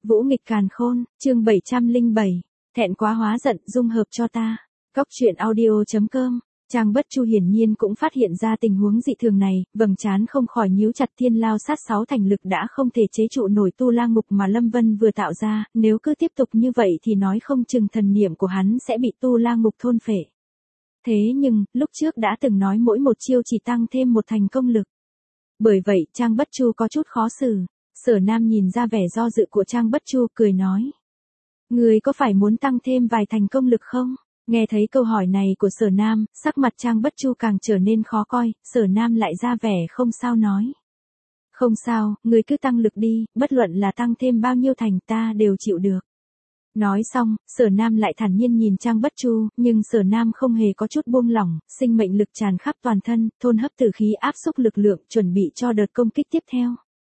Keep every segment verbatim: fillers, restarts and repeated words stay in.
Vũ nghịch càn khôn, chương bảy trăm lẻ bảy, thẹn quá hóa giận, dung hợp cho ta. Góc truyện audio chấm com. Trang Bất Chu hiển nhiên cũng phát hiện ra tình huống dị thường này, vầng trán không khỏi nhíu chặt. Thiên Lao Sát sáu thành lực đã không thể chế trụ nổi tu la ngục mà Lâm Vân vừa tạo ra, nếu cứ tiếp tục như vậy thì nói không chừng thần niệm của hắn sẽ bị tu la ngục thôn phệ. Thế nhưng, lúc trước đã từng nói mỗi một chiêu chỉ tăng thêm một thành công lực. Bởi vậy, Trang Bất Chu có chút khó xử. Sở Nam nhìn ra vẻ do dự của Trang Bất Chu, cười nói: "Ngươi có phải muốn tăng thêm vài thành công lực không?" Nghe thấy câu hỏi này của Sở Nam, sắc mặt Trang Bất Chu càng trở nên khó coi. Sở Nam lại ra vẻ không sao nói: "Không sao, ngươi cứ tăng lực đi, bất luận là tăng thêm bao nhiêu thành ta đều chịu được." Nói xong, Sở Nam lại thản nhiên nhìn Trang Bất Chu, nhưng Sở Nam không hề có chút buông lỏng, sinh mệnh lực tràn khắp toàn thân, thôn hấp tử khí áp xúc lực lượng, chuẩn bị cho đợt công kích tiếp theo.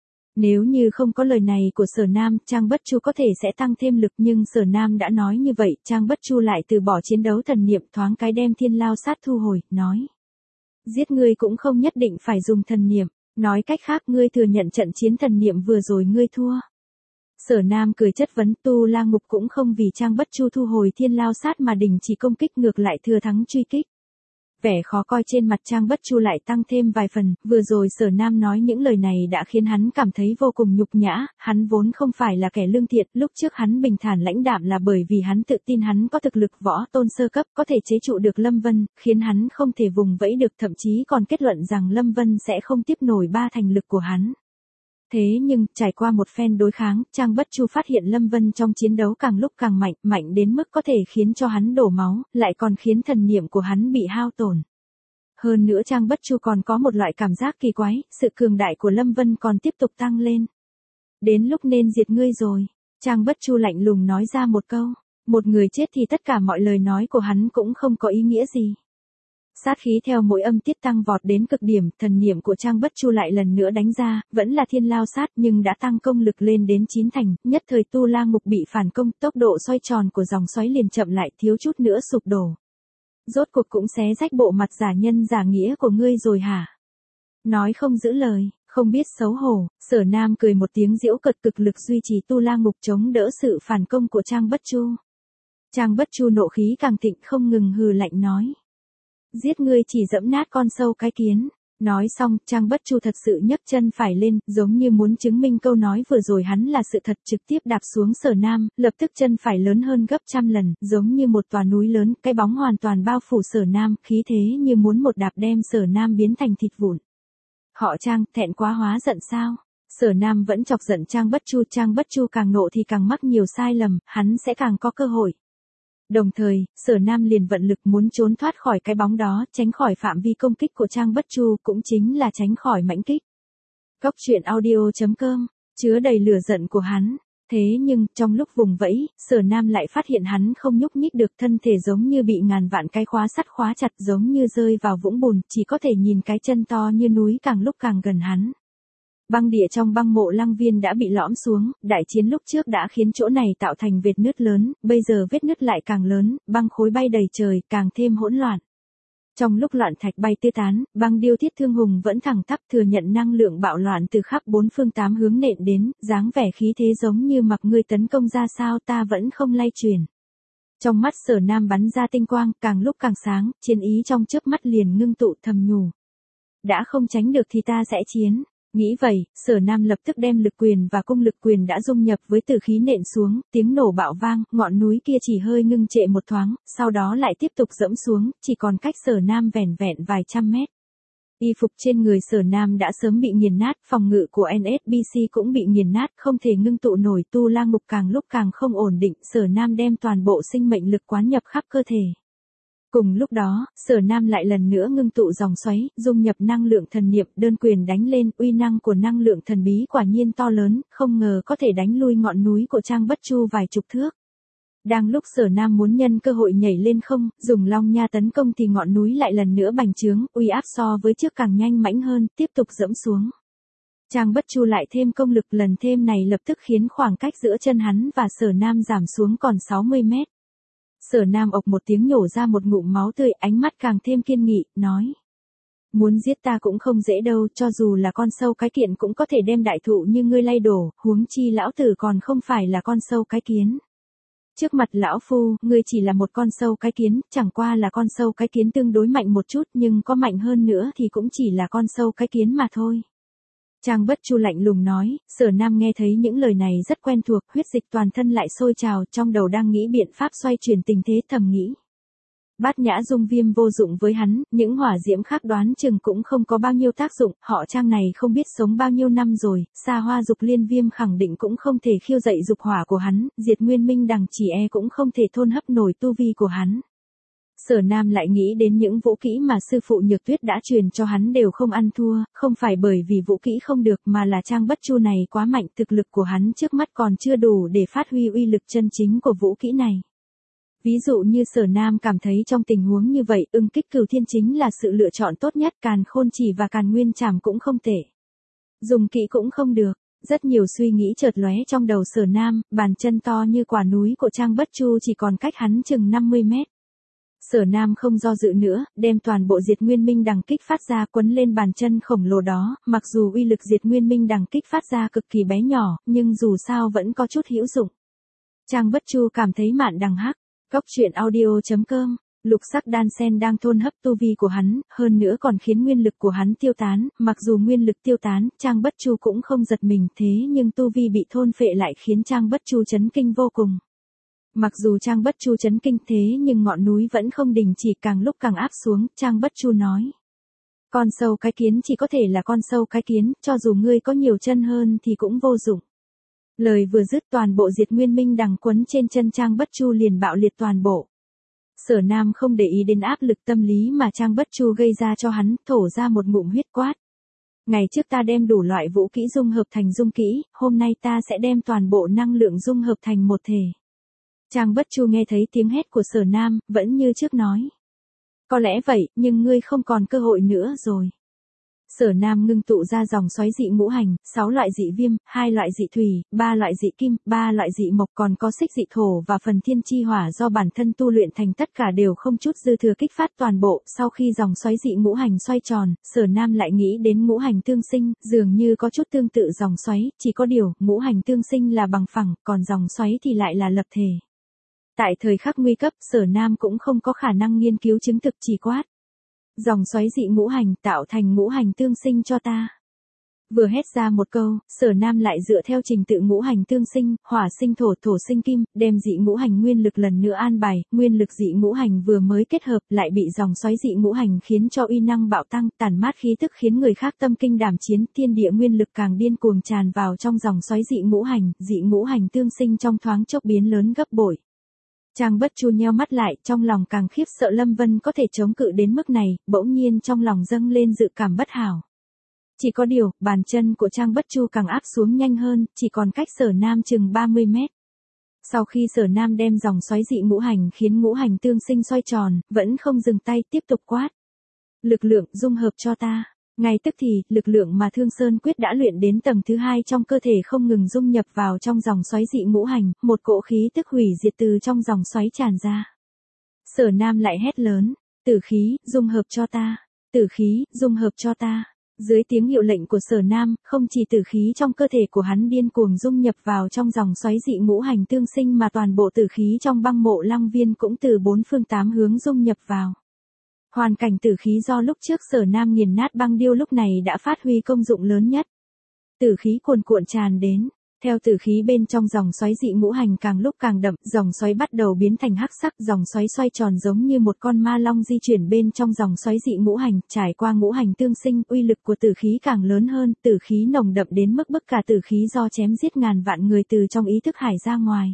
Nếu như không có lời này của Sở Nam, Trang Bất Chu có thể sẽ tăng thêm lực, nhưng Sở Nam đã nói như vậy, Trang Bất Chu lại từ bỏ chiến đấu thần niệm, thoáng cái đem Thiên Lao Sát thu hồi, nói: "Giết ngươi cũng không nhất định phải dùng thần niệm, nói cách khác ngươi thừa nhận trận chiến thần niệm vừa rồi ngươi thua." Sở Nam cười chất vấn. Tu la ngục cũng không vì Trang Bất Chu thu hồi Thiên Lao Sát mà đình chỉ công kích, ngược lại thừa thắng truy kích. Vẻ khó coi trên mặt Trang Bất Chu lại tăng thêm vài phần, vừa rồi Sở Nam nói những lời này đã khiến hắn cảm thấy vô cùng nhục nhã, hắn vốn không phải là kẻ lương thiện, lúc trước hắn bình thản lãnh đạm là bởi vì hắn tự tin hắn có thực lực võ tôn sơ cấp, có thể chế trụ được Lâm Vân, khiến hắn không thể vùng vẫy được, thậm chí còn kết luận rằng Lâm Vân sẽ không tiếp nổi ba thành lực của hắn. Thế nhưng, trải qua một phen đối kháng, Trang Bất Chu phát hiện Lâm Vân trong chiến đấu càng lúc càng mạnh, mạnh đến mức có thể khiến cho hắn đổ máu, lại còn khiến thần niệm của hắn bị hao tổn. Hơn nữa Trang Bất Chu còn có một loại cảm giác kỳ quái, sự cường đại của Lâm Vân còn tiếp tục tăng lên. "Đến lúc nên diệt ngươi rồi." Trang Bất Chu lạnh lùng nói ra một câu. Một người chết thì tất cả mọi lời nói của hắn cũng không có ý nghĩa gì. Sát khí theo mỗi âm tiết tăng vọt đến cực điểm, thần niệm của Trang Bất Chu lại lần nữa đánh ra, vẫn là Thiên Lao Sát nhưng đã tăng công lực lên đến chín thành, nhất thời tu la ngục bị phản công, tốc độ xoay tròn của dòng xoáy liền chậm lại, thiếu chút nữa sụp đổ. "Rốt cuộc cũng xé rách bộ mặt giả nhân giả nghĩa của ngươi rồi hả?" Nói không giữ lời, không biết xấu hổ, Sở Nam cười một tiếng giễu cợt, cực lực duy trì tu la ngục chống đỡ sự phản công của Trang Bất Chu. Trang Bất Chu nộ khí càng thịnh, không ngừng hừ lạnh nói: "Giết ngươi chỉ dẫm nát con sâu cái kiến." Nói xong, Trang Bất Chu thật sự nhấc chân phải lên, giống như muốn chứng minh câu nói vừa rồi hắn là sự thật, trực tiếp đạp xuống Sở Nam, lập tức chân phải lớn hơn gấp trăm lần, giống như một tòa núi lớn, cái bóng hoàn toàn bao phủ Sở Nam, khí thế như muốn một đạp đem Sở Nam biến thành thịt vụn. "Họ Trang, thẹn quá hóa giận sao?" Sở Nam vẫn chọc giận Trang Bất Chu, Trang Bất Chu càng nộ thì càng mắc nhiều sai lầm, hắn sẽ càng có cơ hội. Đồng thời, Sở Nam liền vận lực muốn trốn thoát khỏi cái bóng đó, tránh khỏi phạm vi công kích của Trang Bất Chu, cũng chính là tránh khỏi mãnh kích. Góc truyện audio chấm com, chứa đầy lửa giận của hắn. Thế nhưng, trong lúc vùng vẫy, Sở Nam lại phát hiện hắn không nhúc nhích được, thân thể giống như bị ngàn vạn cái khóa sắt khóa chặt, giống như rơi vào vũng bùn, chỉ có thể nhìn cái chân to như núi càng lúc càng gần hắn. Băng địa trong băng mộ Lăng Viên đã bị lõm xuống, đại chiến lúc trước đã khiến chỗ này tạo thành vết nứt lớn, bây giờ vết nứt lại càng lớn, băng khối bay đầy trời, càng thêm hỗn loạn. Trong lúc loạn thạch bay tê tán, băng điêu Thiết Thương Hùng vẫn thẳng tắp, thừa nhận năng lượng bạo loạn từ khắp bốn phương tám hướng nện đến, dáng vẻ khí thế giống như mặc ngươi tấn công ra sao ta vẫn không lay chuyển. Trong mắt Sở Nam bắn ra tinh quang, càng lúc càng sáng, chiến ý trong chớp mắt liền ngưng tụ, thầm nhủ: "Đã không tránh được thì ta sẽ chiến." Nghĩ vậy, Sở Nam lập tức đem lực quyền và cung lực quyền đã dung nhập với tử khí nện xuống, tiếng nổ bạo vang, ngọn núi kia chỉ hơi ngưng trệ một thoáng, sau đó lại tiếp tục dẫm xuống, chỉ còn cách Sở Nam vẻn vẹn vài trăm mét. Y phục trên người Sở Nam đã sớm bị nghiền nát, phòng ngự của en ét bê xê cũng bị nghiền nát, không thể ngưng tụ nổi, tu la ngục càng lúc càng không ổn định, Sở Nam đem toàn bộ sinh mệnh lực quán nhập khắp cơ thể. Cùng lúc đó, Sở Nam lại lần nữa ngưng tụ dòng xoáy, dung nhập năng lượng thần niệm, đơn quyền đánh lên, uy năng của năng lượng thần bí quả nhiên to lớn, không ngờ có thể đánh lui ngọn núi của Trang Bất Chu vài chục thước. Đang lúc Sở Nam muốn nhân cơ hội nhảy lên không, dùng long nha tấn công thì ngọn núi lại lần nữa bành trướng, uy áp so với trước càng nhanh mãnh hơn, tiếp tục dẫm xuống. Trang Bất Chu lại thêm công lực lần thêm này lập tức khiến khoảng cách giữa chân hắn và Sở Nam giảm xuống còn sáu mươi mét. Sở Nam ộc một tiếng nhổ ra một ngụm máu tươi, ánh mắt càng thêm kiên nghị, nói: Muốn giết ta cũng không dễ đâu, cho dù là con sâu cái kiện cũng có thể đem đại thụ như ngươi lay đổ, huống chi lão tử còn không phải là con sâu cái kiến. Trước mặt lão phu, ngươi chỉ là một con sâu cái kiến, chẳng qua là con sâu cái kiến tương đối mạnh một chút, nhưng có mạnh hơn nữa thì cũng chỉ là con sâu cái kiến mà thôi. Trang Bất Chu lạnh lùng nói. Sở Nam nghe thấy những lời này rất quen thuộc, huyết dịch toàn thân lại sôi trào, trong đầu đang nghĩ biện pháp xoay chuyển tình thế, thầm nghĩ. Bát Nhã Dung Viêm vô dụng với hắn, những hỏa diễm khác đoán chừng cũng không có bao nhiêu tác dụng, họ Trang này không biết sống bao nhiêu năm rồi, Xa Hoa Dục Liên Viêm khẳng định cũng không thể khiêu dậy dục hỏa của hắn, Diệt Nguyên Minh Đằng chỉ e cũng không thể thôn hấp nổi tu vi của hắn. Sở Nam lại nghĩ đến những vũ kỹ mà sư phụ Nhược Tuyết đã truyền cho hắn đều không ăn thua, không phải bởi vì vũ kỹ không được mà là Trang Bất Chu này quá mạnh, thực lực của hắn trước mắt còn chưa đủ để phát huy uy lực chân chính của vũ kỹ này. Ví dụ như Sở Nam cảm thấy trong tình huống như vậy, Ưng Kích Cửu Thiên chính là sự lựa chọn tốt nhất, Càn Khôn Chỉ và Càn Nguyên Trảm cũng không tệ. Dùng kỹ cũng không được, rất nhiều suy nghĩ chợt lóe trong đầu Sở Nam, bàn chân to như quả núi của Trang Bất Chu chỉ còn cách hắn chừng năm mươi mét. Sở Nam không do dự nữa, đem toàn bộ Diệt Nguyên Minh Đằng kích phát ra quấn lên bàn chân khổng lồ đó, mặc dù uy lực Diệt Nguyên Minh Đằng kích phát ra cực kỳ bé nhỏ, nhưng dù sao vẫn có chút hữu dụng. Trang Bất Chu cảm thấy mạn đằng hắc. Góc truyện audio chấm com, lục sắc đan sen đang thôn hấp tu vi của hắn, hơn nữa còn khiến nguyên lực của hắn tiêu tán, mặc dù nguyên lực tiêu tán, Trang Bất Chu cũng không giật mình, thế nhưng tu vi bị thôn phệ lại khiến Trang Bất Chu chấn kinh vô cùng. Mặc dù Trang Bất Chu chấn kinh thế nhưng ngọn núi vẫn không đình chỉ, càng lúc càng áp xuống, Trang Bất Chu nói. Con sâu cái kiến chỉ có thể là con sâu cái kiến, cho dù ngươi có nhiều chân hơn thì cũng vô dụng. Lời vừa dứt toàn bộ Diệt Nguyên Minh Đằng quấn trên chân Trang Bất Chu liền bạo liệt toàn bộ. Sở Nam không để ý đến áp lực tâm lý mà Trang Bất Chu gây ra cho hắn, thổ ra một ngụm huyết quát. Ngày trước ta đem đủ loại vũ kỹ dung hợp thành dung kỹ, hôm nay ta sẽ đem toàn bộ năng lượng dung hợp thành một thể. Trang Bất Chu nghe thấy tiếng hét của Sở Nam, vẫn như trước nói. Có lẽ vậy, nhưng ngươi không còn cơ hội nữa rồi. Sở Nam ngưng tụ ra dòng xoáy dị ngũ hành, sáu loại dị viêm, hai loại dị thủy, ba loại dị kim, ba loại dị mộc, còn có xích dị thổ và phần thiên chi hỏa do bản thân tu luyện thành, tất cả đều không chút dư thừa kích phát toàn bộ. Sau khi dòng xoáy dị ngũ hành xoay tròn, Sở Nam lại nghĩ đến ngũ hành tương sinh, dường như có chút tương tự dòng xoáy, chỉ có điều, ngũ hành tương sinh là bằng phẳng, còn dòng xoáy thì lại là lập thể. Tại thời khắc nguy cấp, Sở Nam cũng không có khả năng nghiên cứu chứng thực, chỉ quát. Dòng xoáy dị ngũ hành tạo thành ngũ hành tương sinh cho ta. Vừa hét ra một câu, Sở Nam lại dựa theo trình tự ngũ hành tương sinh, hỏa sinh thổ, thổ sinh kim, đem dị ngũ hành nguyên lực lần nữa an bài, nguyên lực dị ngũ hành vừa mới kết hợp lại bị dòng xoáy dị ngũ hành khiến cho uy năng bạo tăng, tản mát khí tức khiến người khác tâm kinh đảm chiến, thiên địa nguyên lực càng điên cuồng tràn vào trong dòng xoáy dị ngũ hành, dị ngũ hành tương sinh trong thoáng chốc biến lớn gấp bội. Trang Bất Chu nheo mắt lại, trong lòng càng khiếp sợ Lâm Vân có thể chống cự đến mức này, bỗng nhiên trong lòng dâng lên dự cảm bất hảo. Chỉ có điều, bàn chân của Trang Bất Chu càng áp xuống nhanh hơn, chỉ còn cách Sở Nam chừng ba mươi mét. Sau khi Sở Nam đem dòng xoáy dị ngũ hành khiến ngũ hành tương sinh xoay tròn, vẫn không dừng tay, tiếp tục quát. Lực lượng dung hợp cho ta. Ngay tức thì, lực lượng mà Thương Sơn Quyết đã luyện đến tầng thứ hai trong cơ thể không ngừng dung nhập vào trong dòng xoáy dị ngũ hành, một cỗ khí tức hủy diệt từ trong dòng xoáy tràn ra. Sở Nam lại hét lớn, tử khí, dung hợp cho ta, tử khí, dung hợp cho ta. Dưới tiếng hiệu lệnh của Sở Nam, không chỉ tử khí trong cơ thể của hắn điên cuồng dung nhập vào trong dòng xoáy dị ngũ hành tương sinh mà toàn bộ tử khí trong băng mộ Lăng Viên cũng từ bốn phương tám hướng dung nhập vào. Hoàn cảnh tử khí do lúc trước Sở Nam nghiền nát băng điêu lúc này đã phát huy công dụng lớn nhất. Tử khí cuồn cuộn tràn đến, theo tử khí bên trong dòng xoáy dị ngũ hành càng lúc càng đậm, dòng xoáy bắt đầu biến thành hắc sắc, dòng xoáy xoay tròn giống như một con ma long di chuyển bên trong dòng xoáy dị ngũ hành, trải qua ngũ hành tương sinh, uy lực của tử khí càng lớn hơn, tử khí nồng đậm đến mức bức cả tử khí do chém giết ngàn vạn người từ trong ý thức hải ra ngoài.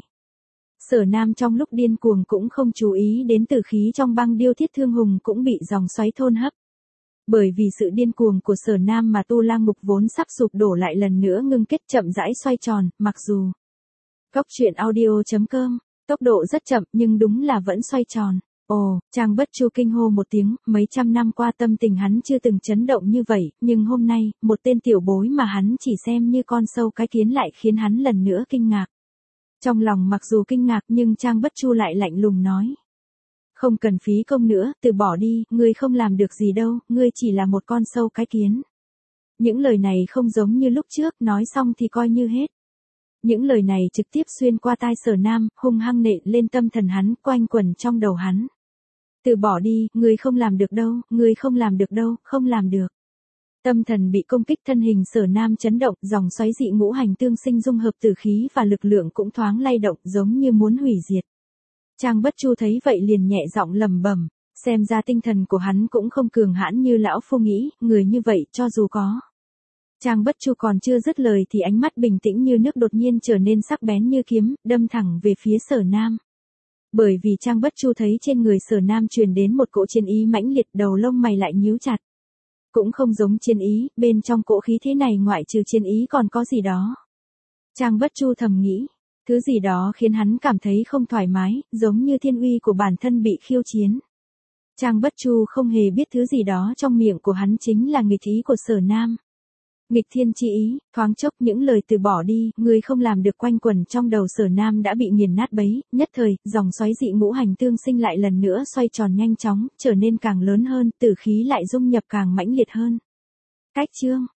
Sở Nam trong lúc điên cuồng cũng không chú ý đến tử khí trong băng điêu Thiết Thương Hùng cũng bị dòng xoáy thôn hấp. Bởi vì sự điên cuồng của Sở Nam mà Tu La Ngục vốn sắp sụp đổ lại lần nữa ngưng kết chậm rãi xoay tròn, mặc dù Góc truyện audio chấm com, tốc độ rất chậm nhưng đúng là vẫn xoay tròn. Ồ, Trang Bất Chu kinh hô một tiếng, mấy trăm năm qua tâm tình hắn chưa từng chấn động như vậy, nhưng hôm nay, một tên tiểu bối mà hắn chỉ xem như con sâu cái kiến lại khiến hắn lần nữa kinh ngạc. Trong lòng mặc dù kinh ngạc nhưng Trang Bất Chu lại lạnh lùng nói. Không cần phí công nữa, từ bỏ đi, ngươi không làm được gì đâu, ngươi chỉ là một con sâu cái kiến. Những lời này không giống như lúc trước, nói xong thì coi như hết. Những lời này trực tiếp xuyên qua tai Sở Nam, hung hăng nện lên tâm thần hắn, quanh quẩn trong đầu hắn. Từ bỏ đi, ngươi không làm được đâu, ngươi không làm được đâu, không làm được. Tâm thần bị công kích, thân hình Sở Nam chấn động, dòng xoáy dị ngũ hành tương sinh dung hợp tử khí và lực lượng cũng thoáng lay động, giống như muốn hủy diệt. Trang Bất Chu thấy vậy liền nhẹ giọng lẩm bẩm, xem ra tinh thần của hắn cũng không cường hãn như lão phu nghĩ, người như vậy cho dù có. Trang Bất Chu còn chưa dứt lời thì ánh mắt bình tĩnh như nước đột nhiên trở nên sắc bén như kiếm, đâm thẳng về phía Sở Nam. Bởi vì Trang Bất Chu thấy trên người Sở Nam truyền đến một cỗ chiến ý mãnh liệt, đầu lông mày lại nhíu chặt. Cũng không giống chiến ý, bên trong cỗ khí thế này ngoại trừ chiến ý còn có gì đó. Trang Bất Chu thầm nghĩ, thứ gì đó khiến hắn cảm thấy không thoải mái, giống như thiên uy của bản thân bị khiêu chiến. Trang Bất Chu không hề biết thứ gì đó trong miệng của hắn chính là nghịch ý của Sở Nam. Nghịch thiên chi ý, thoáng chốc những lời từ bỏ đi, ngươi không làm được quanh quẩn trong đầu Sở Nam đã bị nghiền nát bấy, nhất thời, dòng xoáy dị ngũ hành tương sinh lại lần nữa xoay tròn nhanh chóng, trở nên càng lớn hơn, tử khí lại dung nhập càng mãnh liệt hơn. Cách chương